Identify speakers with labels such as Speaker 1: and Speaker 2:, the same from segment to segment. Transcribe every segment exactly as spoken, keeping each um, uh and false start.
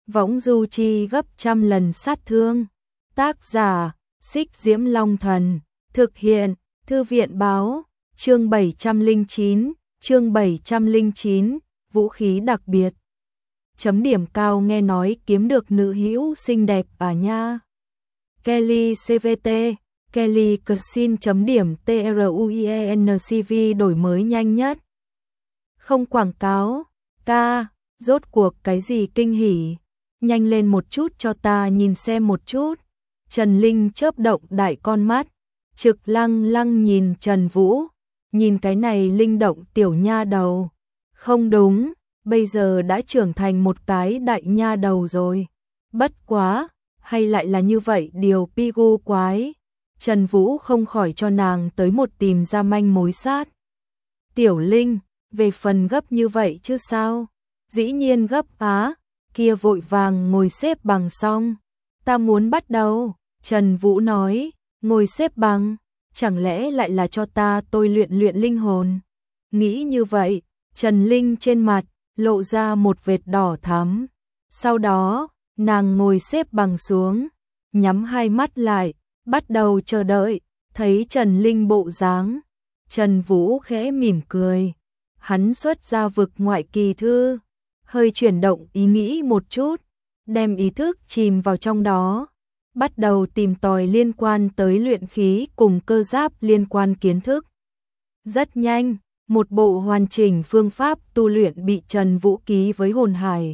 Speaker 1: võng du chi gấp trăm lần sát thương. Tác giả, Xích Diễm Long Thần, thực hiện, Thư viện báo, chương bảy trăm lẻ chín, chương bảy trăm lẻ chín, vũ khí đặc biệt. Chấm điểm cao nghe nói kiếm được nữ hữu xinh đẹp à nha. Kelly xê vê tê, Kelly Cuisine chấm điểm truienCV đổi mới nhanh nhất. Không quảng cáo, ca, rốt cuộc cái gì kinh hỉ, nhanh lên một chút cho ta nhìn xem một chút. Trần Linh chớp động đại con mắt, trực lăng lăng nhìn Trần Vũ, nhìn cái này linh động tiểu nha đầu. Không đúng, bây giờ đã trưởng thành một cái đại nha đầu rồi. Bất quá, hay lại là như vậy điều pigu quái. Trần Vũ không khỏi cho nàng tới một tìm ra manh mối sát. Tiểu Linh, về phần gấp như vậy chứ sao? Dĩ nhiên gấp á, kia vội vàng ngồi xếp bằng xong. Ta muốn bắt đầu, Trần Vũ nói, ngồi xếp bằng, chẳng lẽ lại là cho ta tôi luyện luyện linh hồn. Nghĩ như vậy, Trần Linh trên mặt lộ ra một vệt đỏ thắm. Sau đó, nàng ngồi xếp bằng xuống, nhắm hai mắt lại, bắt đầu chờ đợi, thấy Trần Linh bộ dáng. Trần Vũ khẽ mỉm cười, hắn xuất ra vực ngoại kỳ thư, hơi chuyển động ý nghĩ một chút, đem ý thức chìm vào trong đó, bắt đầu tìm tòi liên quan tới luyện khí cùng cơ giáp liên quan kiến thức. Rất nhanh, một bộ hoàn chỉnh phương pháp tu luyện bị Trần Vũ ký với hồn hải.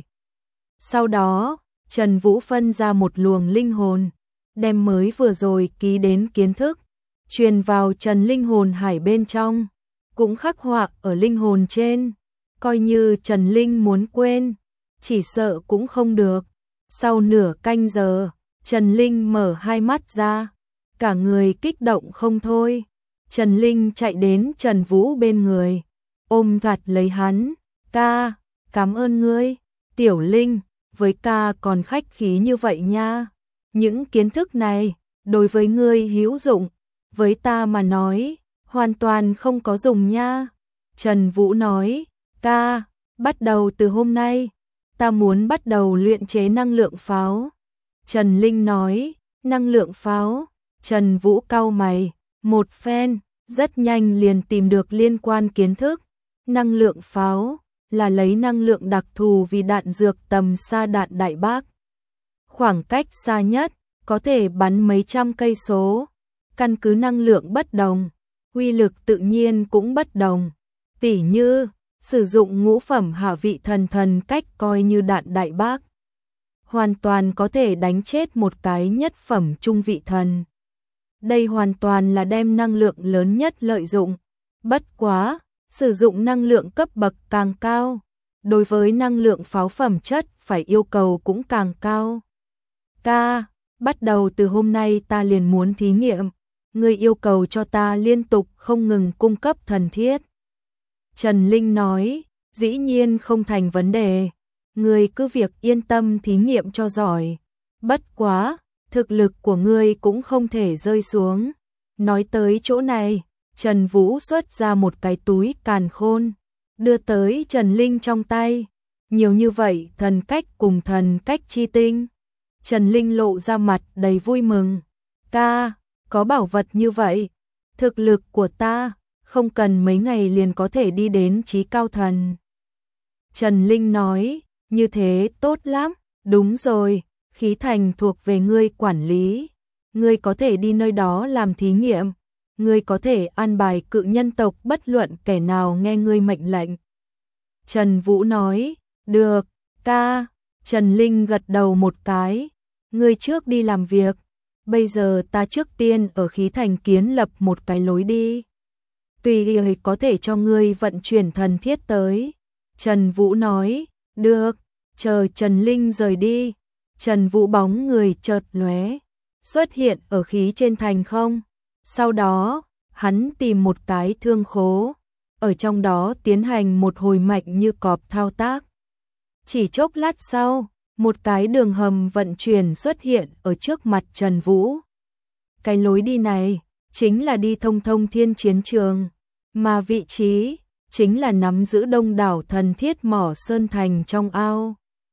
Speaker 1: Sau đó, Trần Vũ phân ra một luồng linh hồn, đem mới vừa rồi ký đến kiến thức, truyền vào Trần linh hồn hải bên trong, cũng khắc họa ở linh hồn trên, coi như Trần Linh muốn quên, chỉ sợ cũng không được. Sau nửa canh giờ, Trần Linh mở hai mắt ra, cả người kích động không thôi. Trần Linh chạy đến Trần Vũ bên người, ôm chặt lấy hắn, ca, cảm ơn ngươi, Tiểu Linh, với ca còn khách khí như vậy nha. Những kiến thức này, đối với ngươi hữu dụng, với ta mà nói, hoàn toàn không có dùng nha. Trần Vũ nói, ca, bắt đầu từ hôm nay, ta muốn bắt đầu luyện chế năng lượng pháo. Trần Linh nói, năng lượng pháo. Trần Vũ cau mày, một phen, rất nhanh liền tìm được liên quan kiến thức. Năng lượng pháo là lấy năng lượng đặc thù vì đạn dược tầm xa đạn đại bác. Khoảng cách xa nhất, có thể bắn mấy trăm cây số. Căn cứ năng lượng bất đồng, uy lực tự nhiên cũng bất đồng. Tỉ như, sử dụng ngũ phẩm hạ vị thần thần cách coi như đạn đại bác, hoàn toàn có thể đánh chết một cái nhất phẩm trung vị thần. Đây hoàn toàn là đem năng lượng lớn nhất lợi dụng. Bất quá, sử dụng năng lượng cấp bậc càng cao, đối với năng lượng pháo phẩm chất phải yêu cầu cũng càng cao. Ca, bắt đầu từ hôm nay ta liền muốn thí nghiệm, ngươi yêu cầu cho ta liên tục không ngừng cung cấp thần thiết. Trần Linh nói, dĩ nhiên không thành vấn đề, ngươi cứ việc yên tâm thí nghiệm cho giỏi. Bất quá, thực lực của ngươi cũng không thể rơi xuống. Nói tới chỗ này, Trần Vũ xuất ra một cái túi càn khôn, đưa tới Trần Linh trong tay. Nhiều như vậy thần cách cùng thần cách chi tinh. Trần Linh lộ ra mặt đầy vui mừng. Ca, có bảo vật như vậy, thực lực của ta không cần mấy ngày liền có thể đi đến chí cao thần. Trần Linh nói, như thế tốt lắm, đúng rồi, khí thành thuộc về ngươi quản lý, ngươi có thể đi nơi đó làm thí nghiệm, ngươi có thể an bài cự nhân tộc bất luận kẻ nào nghe ngươi mệnh lệnh. Trần Vũ nói, được, ca. Trần Linh gật đầu một cái, ngươi trước đi làm việc, bây giờ ta trước tiên ở khí thành kiến lập một cái lối đi. Tùy ý có thể cho ngươi vận chuyển thần thiết tới. Trần Vũ nói, được, chờ Trần Linh rời đi. Trần Vũ bóng người chợt lóe, xuất hiện ở khí trên thành không. Sau đó, hắn tìm một cái thương khố, ở trong đó tiến hành một hồi mạnh như cọp thao tác. Chỉ chốc lát sau, một cái đường hầm vận chuyển xuất hiện ở trước mặt Trần Vũ. Cái lối đi này chính là đi thông thông thiên chiến trường, mà vị trí chính là nắm giữ đông đảo thần thiết mỏ sơn thành trong ao.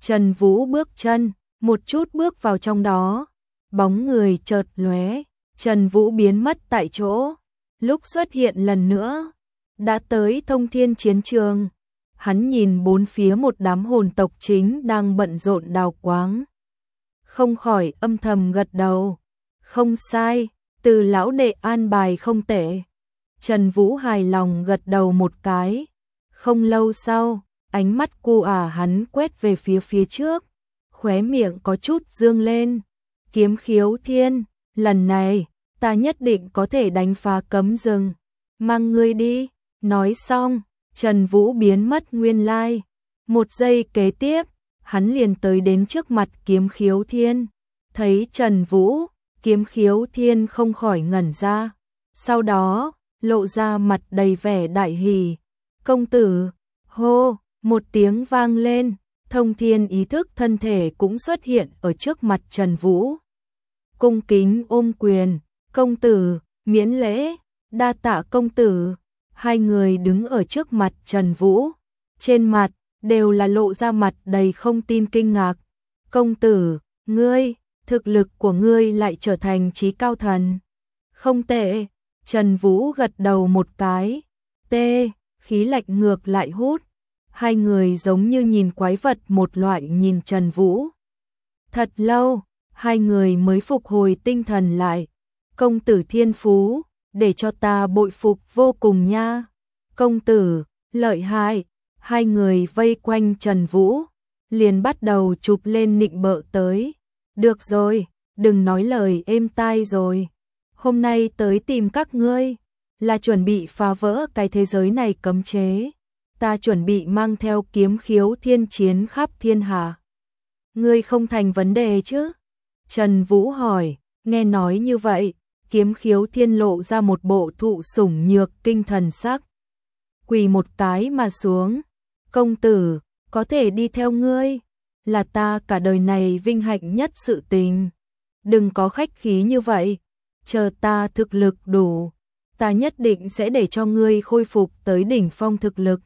Speaker 1: Trần Vũ bước chân, một chút bước vào trong đó, bóng người chợt lóe, Trần Vũ biến mất tại chỗ, lúc xuất hiện lần nữa, đã tới Thông Thiên chiến trường. Hắn nhìn bốn phía một đám hồn tộc chính đang bận rộn đào quáng, không khỏi âm thầm gật đầu. Không sai, Từ lão đệ an bài không tệ. Trần Vũ hài lòng gật đầu một cái. Không lâu sau, ánh mắt cô ả hắn quét về phía phía trước, khóe miệng có chút dương lên. Kiếm Khiếu Thiên, lần này, ta nhất định có thể đánh phá cấm rừng. Mang ngươi đi. Nói xong, Trần Vũ biến mất nguyên lai. Một giây kế tiếp, hắn liền tới đến trước mặt Kiếm Khiếu Thiên. Thấy Trần Vũ, Kiếm Khiếu Thiên không khỏi ngẩn ra. Sau đó, lộ ra mặt đầy vẻ đại hỉ. Công tử, hô, một tiếng vang lên, Thông Thiên ý thức thân thể cũng xuất hiện ở trước mặt Trần Vũ. Cung kính ôm quyền, công tử, miễn lễ, đa tạ công tử. Hai người đứng ở trước mặt Trần Vũ, trên mặt đều là lộ ra mặt đầy không tin kinh ngạc. Công tử, ngươi, thực lực của ngươi lại trở thành chí cao thần. Không tệ, Trần Vũ gật đầu một cái. Tê, khí lạnh ngược lại hút. Hai người giống như nhìn quái vật một loại nhìn Trần Vũ. Thật lâu, hai người mới phục hồi tinh thần lại. Công tử thiên phú, để cho ta bội phục vô cùng nha. Công tử, lợi hại. Hai người vây quanh Trần Vũ, liền bắt đầu chụp lên nịnh bợ tới. Được rồi, đừng nói lời êm tai rồi. Hôm nay tới tìm các ngươi, là chuẩn bị phá vỡ cái thế giới này cấm chế. Ta chuẩn bị mang theo Kiếm Khiếu Thiên chiến khắp thiên hạ. Ngươi không thành vấn đề chứ? Trần Vũ hỏi. Nghe nói như vậy, Kiếm Khiếu Thiên lộ ra một bộ thụ sủng nhược kinh thần sắc. Quỳ một cái mà xuống. Công tử, có thể đi theo ngươi, là ta cả đời này vinh hạnh nhất sự tình. Đừng có khách khí như vậy, chờ ta thực lực đủ, ta nhất định sẽ để cho ngươi khôi phục tới đỉnh phong thực lực.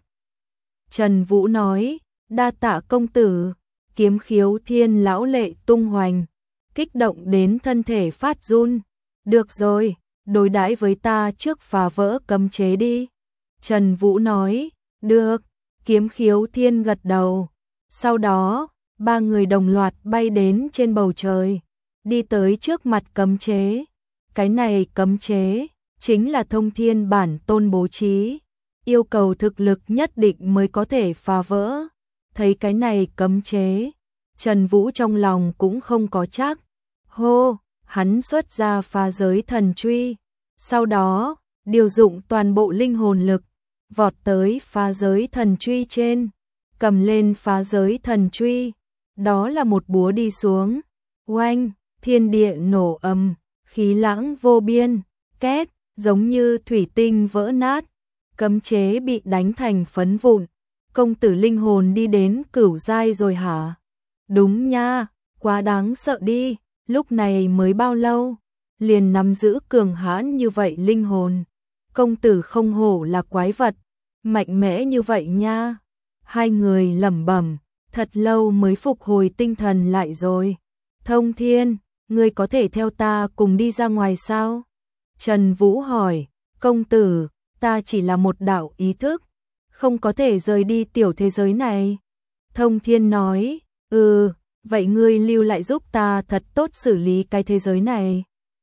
Speaker 1: Trần Vũ nói, đa tạ công tử. Kiếm Khiếu Thiên lão lệ tung hoành, kích động đến thân thể phát run. Được rồi, đối đãi với ta trước phá vỡ cấm chế đi. Trần Vũ nói, được. Kiếm Khiếu Thiên gật đầu. Sau đó, ba người đồng loạt bay đến trên bầu trời, đi tới trước mặt cấm chế. Cái này cấm chế, chính là Thông Thiên bản tôn bố trí, yêu cầu thực lực nhất định mới có thể phá vỡ. Thấy cái này cấm chế, Trần Vũ trong lòng cũng không có chắc. Hô, hắn xuất ra phá giới thần truy. Sau đó, điều dụng toàn bộ linh hồn lực, vọt tới phá giới thần truy trên, cầm lên phá giới thần truy, đó là một búa đi xuống. Oanh, thiên địa nổ ầm, khí lãng vô biên, két, giống như thủy tinh vỡ nát, cấm chế bị đánh thành phấn vụn. Công tử linh hồn đi đến cửu giai rồi hả? Đúng nha, quá đáng sợ đi, lúc này mới bao lâu, liền nắm giữ cường hãn như vậy linh hồn. Công tử không hổ là quái vật, mạnh mẽ như vậy nha. Hai người lẩm bẩm, thật lâu mới phục hồi tinh thần lại rồi. Thông Thiên, ngươi có thể theo ta cùng đi ra ngoài sao? Trần Vũ hỏi. Công tử, ta chỉ là một đạo ý thức, không có thể rời đi tiểu thế giới này. Thông Thiên nói, ừ, vậy ngươi lưu lại giúp ta thật tốt xử lý cái thế giới này.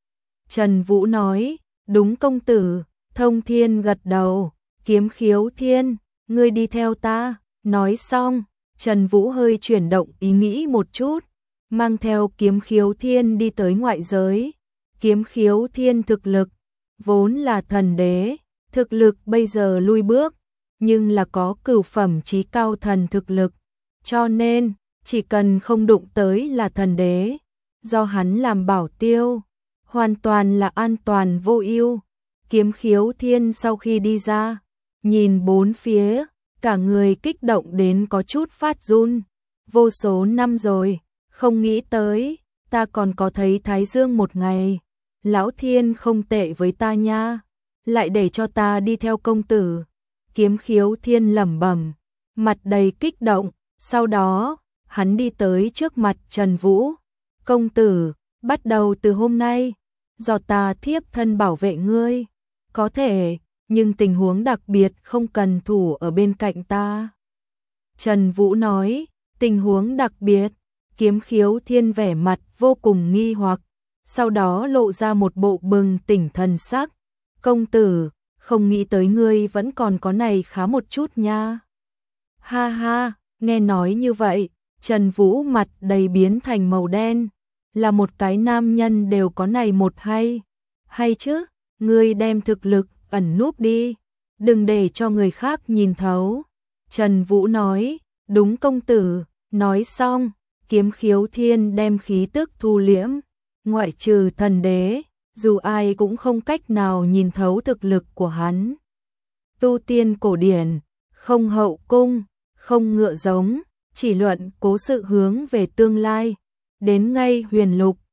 Speaker 1: Trần Vũ nói, đúng công tử. Thông Thiên gật đầu. Kiếm Khiếu Thiên, ngươi đi theo ta. Nói xong, Trần Vũ hơi chuyển động ý nghĩ một chút, mang theo Kiếm Khiếu Thiên đi tới ngoại giới. Kiếm Khiếu Thiên thực lực vốn là thần đế, thực lực bây giờ lui bước, nhưng là có cửu phẩm chí cao thần thực lực, cho nên chỉ cần không đụng tới là thần đế, do hắn làm bảo tiêu, hoàn toàn là an toàn vô ưu. Kiếm Khiếu Thiên sau khi đi ra, nhìn bốn phía, cả người kích động đến có chút phát run. Vô số năm rồi, không nghĩ tới, ta còn có thấy Thái Dương một ngày. Lão Thiên không tệ với ta nha, lại để cho ta đi theo công tử. Kiếm Khiếu Thiên lẩm bẩm, mặt đầy kích động, sau đó, hắn đi tới trước mặt Trần Vũ. Công tử, bắt đầu từ hôm nay, do ta thiếp thân bảo vệ ngươi. Có thể, nhưng tình huống đặc biệt không cần thủ ở bên cạnh ta. Trần Vũ nói, tình huống đặc biệt. Kiếm Khiếu Thiên vẻ mặt vô cùng nghi hoặc, sau đó lộ ra một bộ bừng tỉnh thần sắc. Công tử, không nghĩ tới ngươi vẫn còn có này khá một chút nha. Ha ha, nghe nói như vậy, Trần Vũ mặt đầy biến thành màu đen. Là một cái nam nhân đều có này một hay. Hay chứ, ngươi đem thực lực ẩn núp đi, đừng để cho người khác nhìn thấu. Trần Vũ nói, đúng công tử. Nói xong, Kiếm Khiếu Thiên đem khí tức thu liễm, ngoại trừ thần đế, dù ai cũng không cách nào nhìn thấu thực lực của hắn. Tu tiên cổ điển, không hậu cung, không ngựa giống, chỉ luận cố sự hướng về tương lai. Đến ngay huyền lục,